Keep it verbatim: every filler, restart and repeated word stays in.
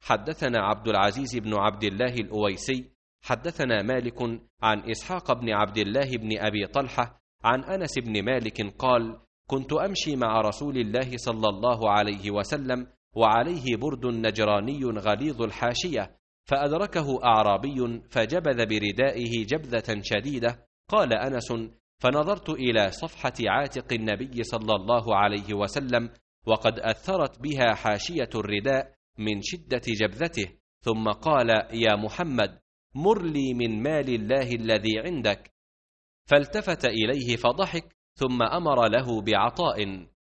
حدثنا عبد العزيز بن عبد الله الأويسي حدثنا مالك عن إسحاق بن عبد الله بن أبي طلحة عن أنس بن مالك قال: كنت أمشي مع رسول الله صلى الله عليه وسلم وعليه برد نجراني غليظ الحاشية، فأدركه أعرابي فجبذ بردائه جبذة شديدة. قال أنس: فنظرت إلى صفحة عاتق النبي صلى الله عليه وسلم وقد أثرت بها حاشية الرداء من شدة جبذته، ثم قال: يا محمد، مر لي من مال الله الذي عندك. فالتفت إليه فضحك، ثم أمر له بعطاء.